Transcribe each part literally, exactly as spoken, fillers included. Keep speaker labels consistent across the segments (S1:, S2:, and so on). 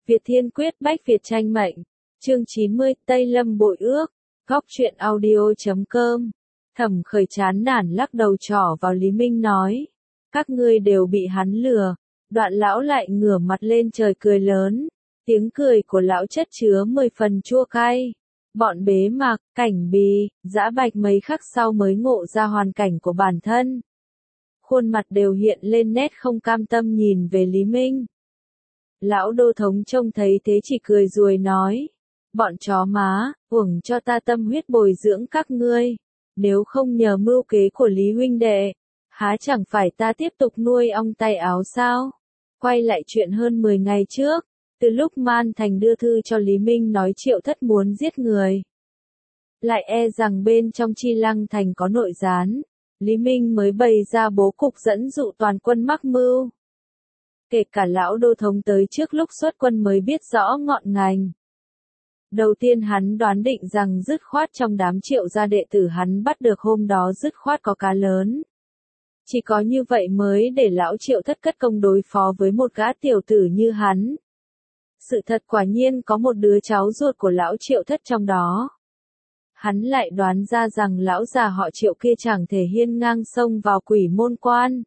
S1: Việt Thiên Quyết Bách Việt Tranh Mệnh. Chương chín mươi, Tây Lâm Bội Ước. Góc truyện audio chấm com. Thẩm Khởi chán nản lắc đầu trỏ vào Lý Minh nói. Các ngươi đều bị hắn lừa. Đoạn lão lại ngửa mặt lên trời cười lớn. Tiếng cười của lão chất chứa mười phần chua cay. Bọn Bế Mạc, Cảnh Bì, Dã Bạch mấy khắc sau mới ngộ ra hoàn cảnh của bản thân. Khuôn mặt đều hiện lên nét không cam tâm nhìn về Lý Minh. Lão Đô Thống trông thấy thế chỉ cười ruồi nói. Bọn chó má, uổng cho ta tâm huyết bồi dưỡng các ngươi. Nếu không nhờ mưu kế của Lý huynh đệ, há chẳng phải ta tiếp tục nuôi ong tay áo sao? Quay lại chuyện hơn mười ngày trước, từ lúc Man Thành đưa thư cho Lý Minh nói Triệu Thất muốn giết người. Lại e rằng bên trong Chi Lăng Thành có nội gián, Lý Minh mới bày ra bố cục dẫn dụ toàn quân mắc mưu. Kể cả lão Đô Thống tới trước lúc xuất quân mới biết rõ ngọn ngành. Đầu tiên hắn đoán định rằng dứt khoát trong đám Triệu gia đệ tử hắn bắt được hôm đó dứt khoát có cá lớn. Chỉ có như vậy mới để lão Triệu Thất cất công đối phó với một gã tiểu tử như hắn. Sự thật quả nhiên có một đứa cháu ruột của lão Triệu Thất trong đó. Hắn lại đoán ra rằng lão già họ Triệu kia chẳng thể hiên ngang xông vào Quỷ Môn Quan.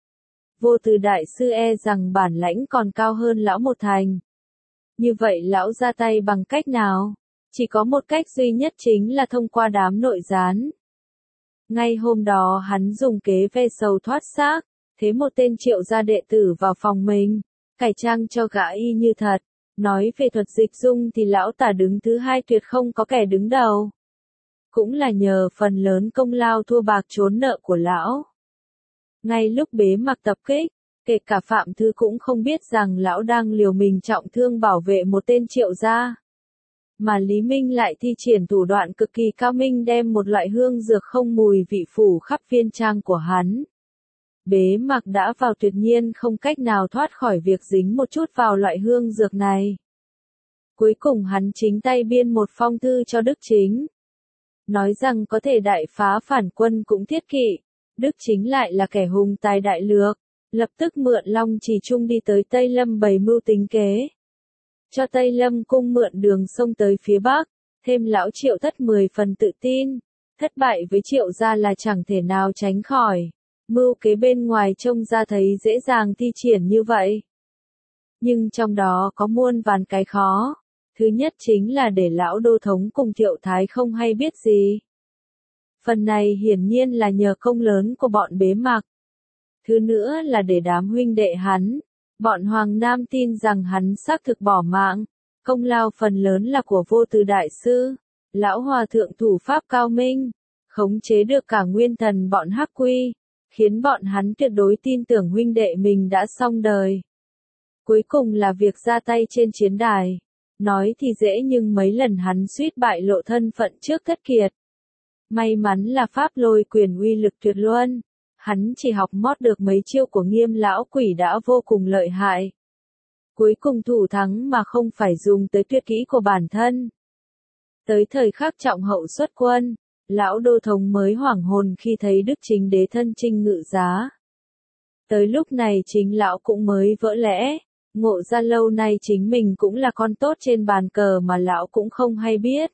S1: Vô Từ đại sư e rằng bản lãnh còn cao hơn lão một thành. Như vậy lão ra tay bằng cách nào? Chỉ có một cách duy nhất chính là thông qua đám nội gián. Ngay hôm đó hắn dùng kế ve sầu thoát xác, thế một tên Triệu gia đệ tử vào phòng mình, cải trang cho gã y như thật. Nói về thuật dịch dung thì lão tả đứng thứ hai tuyệt không có kẻ đứng đầu. Cũng là nhờ phần lớn công lao thua bạc trốn nợ của lão. Ngay lúc Bế Mạc tập kích, kể cả Phạm Thư cũng không biết rằng lão đang liều mình trọng thương bảo vệ một tên Triệu gia. Mà Lý Minh lại thi triển thủ đoạn cực kỳ cao minh đem một loại hương dược không mùi vị phủ khắp viên trang của hắn. Bế Mạc đã vào tuyệt nhiên không cách nào thoát khỏi việc dính một chút vào loại hương dược này. Cuối cùng hắn chính tay biên một phong thư cho Đức Chính. Nói rằng có thể đại phá phản quân cũng thiết kỵ. Đức Chính lại là kẻ hùng tài đại lược, lập tức mượn Long Trì Trung đi tới Tây Lâm bày mưu tính kế. Cho Tây Lâm cung mượn đường sông tới phía Bắc, thêm lão Triệu Thất mười phần tự tin. Thất bại với Triệu gia là chẳng thể nào tránh khỏi. Mưu kế bên ngoài trông ra thấy dễ dàng thi triển như vậy. Nhưng trong đó có muôn vàn cái khó. Thứ nhất chính là để lão Đô Thống cùng Thiệu Thái không hay biết gì. Phần này hiển nhiên là nhờ công lớn của bọn Bế Mạc. Thứ nữa là để đám huynh đệ hắn, bọn Hoàng Nam tin rằng hắn xác thực bỏ mạng. Công lao phần lớn là của Vô Từ đại sư, lão hòa thượng thủ pháp cao minh, khống chế được cả nguyên thần bọn Hắc Quy, khiến bọn hắn tuyệt đối tin tưởng huynh đệ mình đã xong đời. Cuối cùng là việc ra tay trên chiến đài. Nói thì dễ nhưng mấy lần hắn suýt bại lộ thân phận trước Thất Kiệt. May mắn là pháp lôi quyền uy lực tuyệt luân. Hắn chỉ học mót được mấy chiêu của Nghiêm lão quỷ đã vô cùng lợi hại. Cuối cùng thủ thắng mà không phải dùng tới tuyệt kỹ của bản thân. Tới thời khắc trọng hậu xuất quân, lão Đô Thống mới hoảng hồn khi thấy Đức Chính đế thân chinh ngự giá. Tới lúc này chính lão cũng mới vỡ lẽ. Ngộ ra lâu nay chính mình cũng là con tốt trên bàn cờ mà lão cũng không hay biết.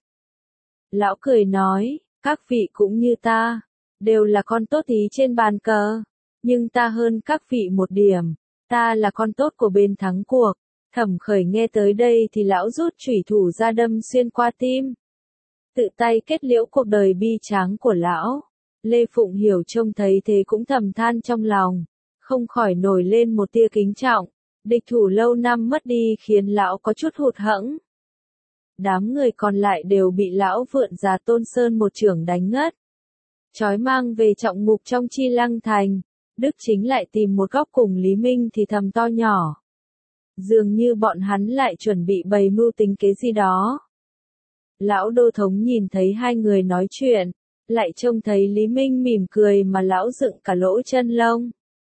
S1: Lão cười nói, các vị cũng như ta, đều là con tốt ý trên bàn cờ, nhưng ta hơn các vị một điểm, ta là con tốt của bên thắng cuộc. Thẩm Khởi nghe tới đây thì lão rút chủy thủ ra đâm xuyên qua tim. Tự tay kết liễu cuộc đời bi tráng của lão. Lê Phụng Hiểu trông thấy thế cũng thầm than trong lòng, không khỏi nổi lên một tia kính trọng. Địch thủ lâu năm mất đi khiến lão có chút hụt hẫng. Đám người còn lại đều bị lão vượn già Tôn Sơn một chưởng đánh ngất. Chói mang về trọng ngục trong Chi Lăng Thành, Đức Chính lại tìm một góc cùng Lý Minh thì thầm to nhỏ. Dường như bọn hắn lại chuẩn bị bày mưu tính kế gì đó. Lão Đô Thống nhìn thấy hai người nói chuyện, lại trông thấy Lý Minh mỉm cười mà lão dựng cả lỗ chân lông.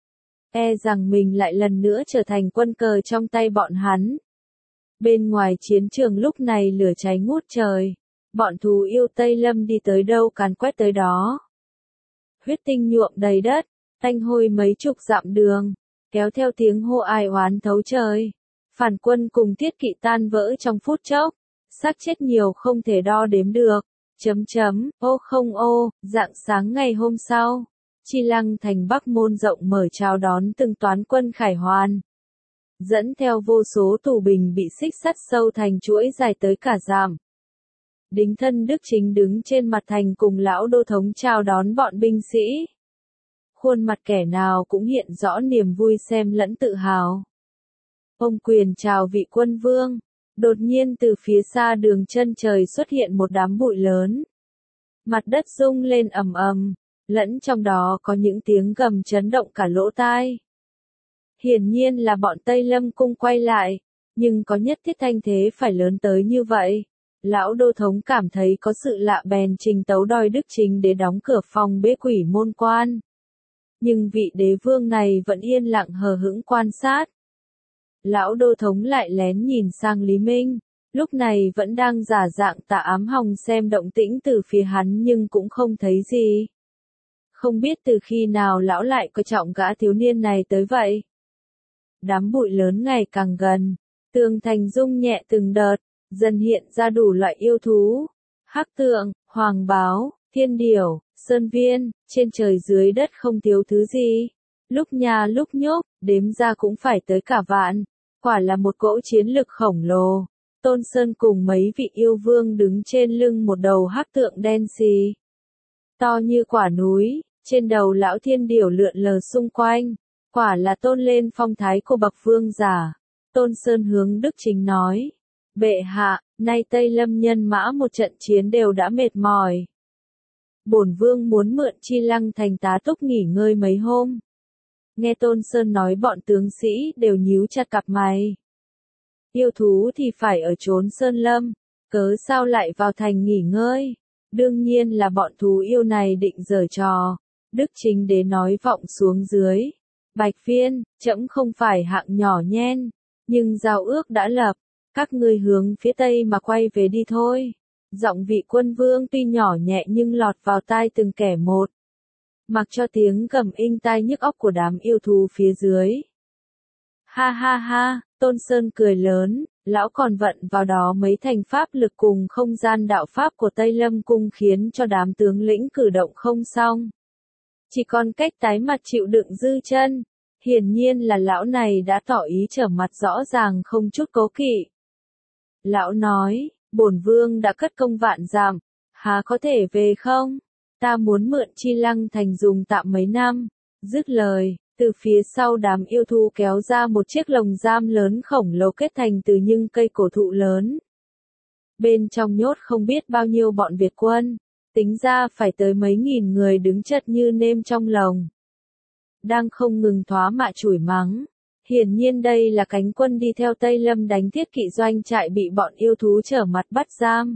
S1: E rằng mình lại lần nữa trở thành quân cờ trong tay bọn hắn. Bên ngoài chiến trường lúc này lửa cháy ngút trời. Bọn thú yêu Tây Lâm đi tới đâu càn quét tới đó. Huyết tinh nhuộm đầy đất, tanh hôi mấy chục dặm đường, kéo theo tiếng hô ai oán thấu trời. Phản quân cùng thiết kỵ tan vỡ trong phút chốc, xác chết nhiều không thể đo đếm được. Chấm chấm, ô không ô, rạng sáng ngày hôm sau, Chi Lăng thành Bắc Môn rộng mở chào đón từng toán quân khải hoàn. Dẫn theo vô số tù binh bị xích sắt sâu thành chuỗi dài tới cả dặm. Đính thân Đức Chính đứng trên mặt thành cùng lão đô thống chào đón bọn binh sĩ. Khuôn mặt kẻ nào cũng hiện rõ niềm vui xem lẫn tự hào. Ông quyền chào vị quân vương. Đột nhiên từ phía xa đường chân trời xuất hiện một đám bụi lớn. Mặt đất rung lên ầm ầm, lẫn trong đó có những tiếng gầm chấn động cả lỗ tai. Hiển nhiên là bọn Tây Lâm cung quay lại, nhưng có nhất thiết thanh thế phải lớn tới như vậy. Lão đô thống cảm thấy có sự lạ bèn trình tấu đòi Đức Chính để đóng cửa phòng bế quỷ môn quan. Nhưng vị đế vương này vẫn yên lặng hờ hững quan sát. Lão đô thống lại lén nhìn sang Lý Minh, lúc này vẫn đang giả dạng Tạ Ám Hồng xem động tĩnh từ phía hắn nhưng cũng không thấy gì. Không biết từ khi nào lão lại coi trọng gã thiếu niên này tới vậy. Đám bụi lớn ngày càng gần, tường thành rung nhẹ từng đợt, dần hiện ra đủ loại yêu thú. Hắc tượng, hoàng báo, thiên điểu, sơn viên, trên trời dưới đất không thiếu thứ gì. Lúc nhà lúc nhúc, đếm ra cũng phải tới cả vạn. Quả là một cỗ chiến lực khổng lồ. Tôn Sơn cùng mấy vị yêu vương đứng trên lưng một đầu hắc tượng đen xì. To như quả núi, trên đầu lão thiên điểu lượn lờ xung quanh. Quả là tôn lên phong thái của bậc vương giả. Tôn Sơn hướng Đức Chính nói. Bệ hạ, nay Tây Lâm nhân mã một trận chiến đều đã mệt mỏi. Bổn vương muốn mượn Chi Lăng thành tá túc nghỉ ngơi mấy hôm. Nghe Tôn Sơn nói bọn tướng sĩ đều nhíu chặt cặp mày. Yêu thú thì phải ở chốn Sơn Lâm, cớ sao lại vào thành nghỉ ngơi? Đương nhiên là bọn thú yêu này định giở trò. Đức Chính đế nói vọng xuống dưới. Bạch Phiên, trẫm không phải hạng nhỏ nhen, nhưng giao ước đã lập, các ngươi hướng phía tây mà quay về đi thôi. Giọng vị quân vương tuy nhỏ nhẹ nhưng lọt vào tai từng kẻ một. Mặc cho tiếng gầm inh tai nhức óc của đám yêu thú phía dưới. Ha ha ha, Tôn Sơn cười lớn, lão còn vận vào đó mấy thành pháp lực cùng không gian đạo pháp của Tây Lâm cung khiến cho đám tướng lĩnh cử động không xong. Chỉ còn cách tái mặt chịu đựng dư chân. Hiển nhiên là lão này đã tỏ ý trở mặt rõ ràng không chút cố kỵ. Lão nói, bổn vương đã cất công vạn dặm, há có thể về không? Ta muốn mượn Chi Lăng thành dùng tạm mấy năm. Dứt lời, từ phía sau đám yêu thú kéo ra một chiếc lồng giam lớn khổng lồ kết thành từ những cây cổ thụ lớn. Bên trong nhốt không biết bao nhiêu bọn Việt quân, tính ra phải tới mấy nghìn người đứng chật như nêm trong lồng. Đang không ngừng thoá mạ chửi mắng. Hiển nhiên đây là cánh quân đi theo Tây Lâm đánh thiết kỵ doanh trại bị bọn yêu thú trở mặt bắt giam.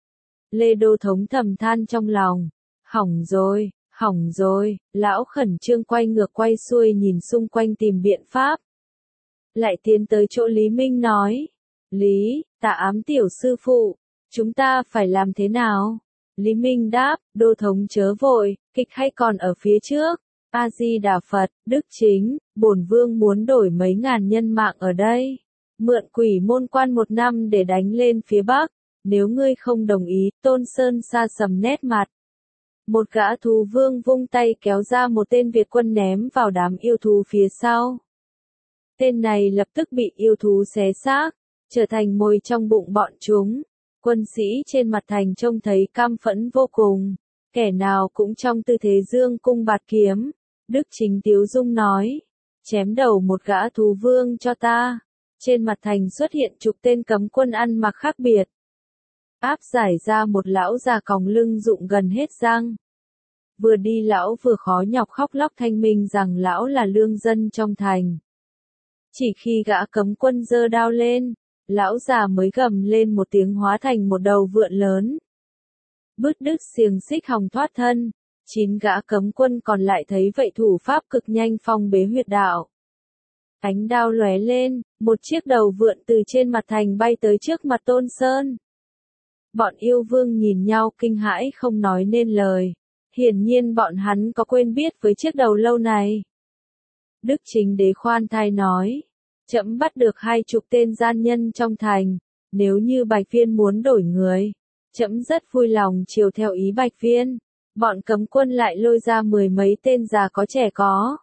S1: Lê Đô thống thầm than trong lòng. Hỏng rồi, hỏng rồi, lão khẩn trương quay ngược quay xuôi nhìn xung quanh tìm biện pháp. Lại tiến tới chỗ Lý Minh nói. Lý, Tạ Ám tiểu sư phụ, chúng ta phải làm thế nào? Lý Minh đáp, Đô thống chớ vội, kịch hay còn ở phía trước. A-di-đà Phật, Đức Chính, bổn vương muốn đổi mấy ngàn nhân mạng ở đây. Mượn quỷ môn quan một năm để đánh lên phía Bắc. Nếu ngươi không đồng ý, Tôn Sơn sa sầm nét mặt. Một gã thú vương vung tay kéo ra một tên Việt quân ném vào đám yêu thú phía sau. Tên này lập tức bị yêu thú xé xác, trở thành mồi trong bụng bọn chúng. Quân sĩ trên mặt thành trông thấy căm phẫn vô cùng. Kẻ nào cũng trong tư thế dương cung bạt kiếm. Đức Chính tiếu dung nói. Chém đầu một gã thú vương cho ta. Trên mặt thành xuất hiện chục tên cấm quân ăn mặc khác biệt. Áp giải ra một lão già còng lưng rụng gần hết răng. Vừa đi lão vừa khó nhọc khóc lóc thanh minh rằng lão là lương dân trong thành. Chỉ khi gã cấm quân giơ đao lên, lão già mới gầm lên một tiếng hóa thành một đầu vượn lớn. Bứt đứt xiềng xích hòng thoát thân, chín gã cấm quân còn lại thấy vậy thủ pháp cực nhanh phong bế huyệt đạo. Ánh đao lóe lên, một chiếc đầu vượn từ trên mặt thành bay tới trước mặt Tôn Sơn. Bọn yêu vương nhìn nhau kinh hãi không nói nên lời. Hiển nhiên bọn hắn có quên biết với chiếc đầu lâu này. Đức Chính đế khoan thai nói. Trẫm bắt được hai chục tên gian nhân trong thành, nếu như Bạch Viên muốn đổi người, trẫm rất vui lòng chiều theo ý Bạch Viên. Bọn cấm quân lại lôi ra mười mấy tên già có trẻ có,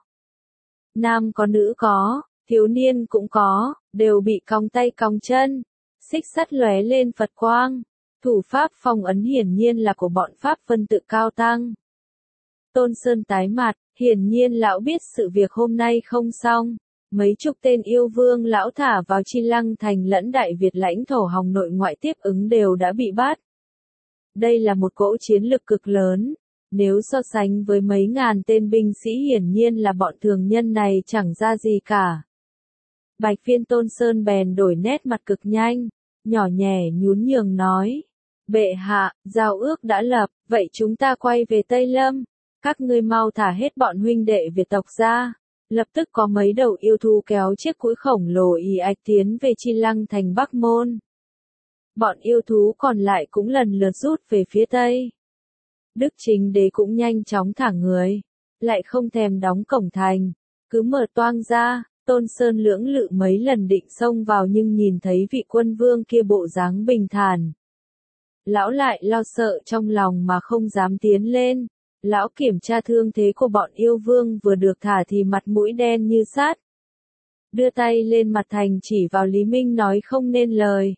S1: nam có nữ có, thiếu niên cũng có, đều bị còng tay còng chân, xích sắt lóe lên Phật quang. Thủ pháp phong ấn hiển nhiên là của bọn Pháp Vân tự cao tăng. Tôn Sơn tái mặt, hiển nhiên lão biết sự việc hôm nay không xong. Mấy chục tên yêu vương lão thả vào Chi Lăng thành lẫn Đại Việt lãnh thổ hòng nội ngoại tiếp ứng đều đã bị bắt. Đây là một cỗ chiến lực cực lớn. Nếu so sánh với mấy ngàn tên binh sĩ hiển nhiên là bọn thường nhân này chẳng ra gì cả. Bạch Viên Tôn Sơn bèn đổi nét mặt cực nhanh, nhỏ nhẹ nhún nhường nói. Bệ hạ, giao ước đã lập, vậy chúng ta quay về Tây Lâm. Các ngươi mau thả hết bọn huynh đệ Việt tộc ra. Lập tức có mấy đầu yêu thú kéo chiếc cũi khổng lồ ì ạch tiến về Chi Lăng thành Bắc Môn. Bọn yêu thú còn lại cũng lần lượt rút về phía Tây. Đức Chính Đế cũng nhanh chóng thả người, lại không thèm đóng cổng thành, cứ mở toang ra. Tôn Sơn lưỡng lự mấy lần định xông vào nhưng nhìn thấy vị quân vương kia bộ dáng bình thản. Lão lại lo sợ trong lòng mà không dám tiến lên. Lão kiểm tra thương thế của bọn yêu vương vừa được thả thì mặt mũi đen như sắt. Đưa tay lên mặt thành chỉ vào Lý Minh nói không nên lời.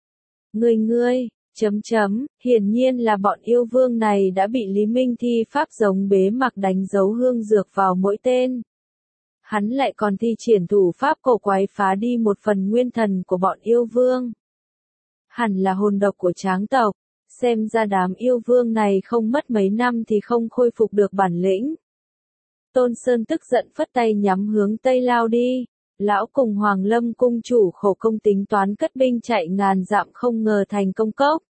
S1: Ngươi ngươi, chấm chấm, hiển nhiên là bọn yêu vương này đã bị Lý Minh thi pháp giống bế mặc đánh dấu hương dược vào mỗi tên. Hắn lại còn thi triển thủ pháp cổ quái phá đi một phần nguyên thần của bọn yêu vương. Hẳn là hồn độc của Tráng tộc, xem ra đám yêu vương này không mất mấy năm thì không khôi phục được bản lĩnh. Tôn Sơn tức giận phất tay nhắm hướng Tây lao đi. Lão cùng Hoàng Lâm cung chủ khổ công tính toán cất binh chạy ngàn dặm không ngờ thành công cốc.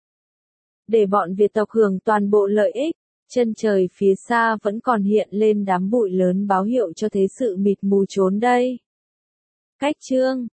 S1: Để bọn Việt tộc hưởng toàn bộ lợi ích, chân trời phía xa vẫn còn hiện lên đám bụi lớn báo hiệu cho thế sự mịt mù trốn đây. Cách chương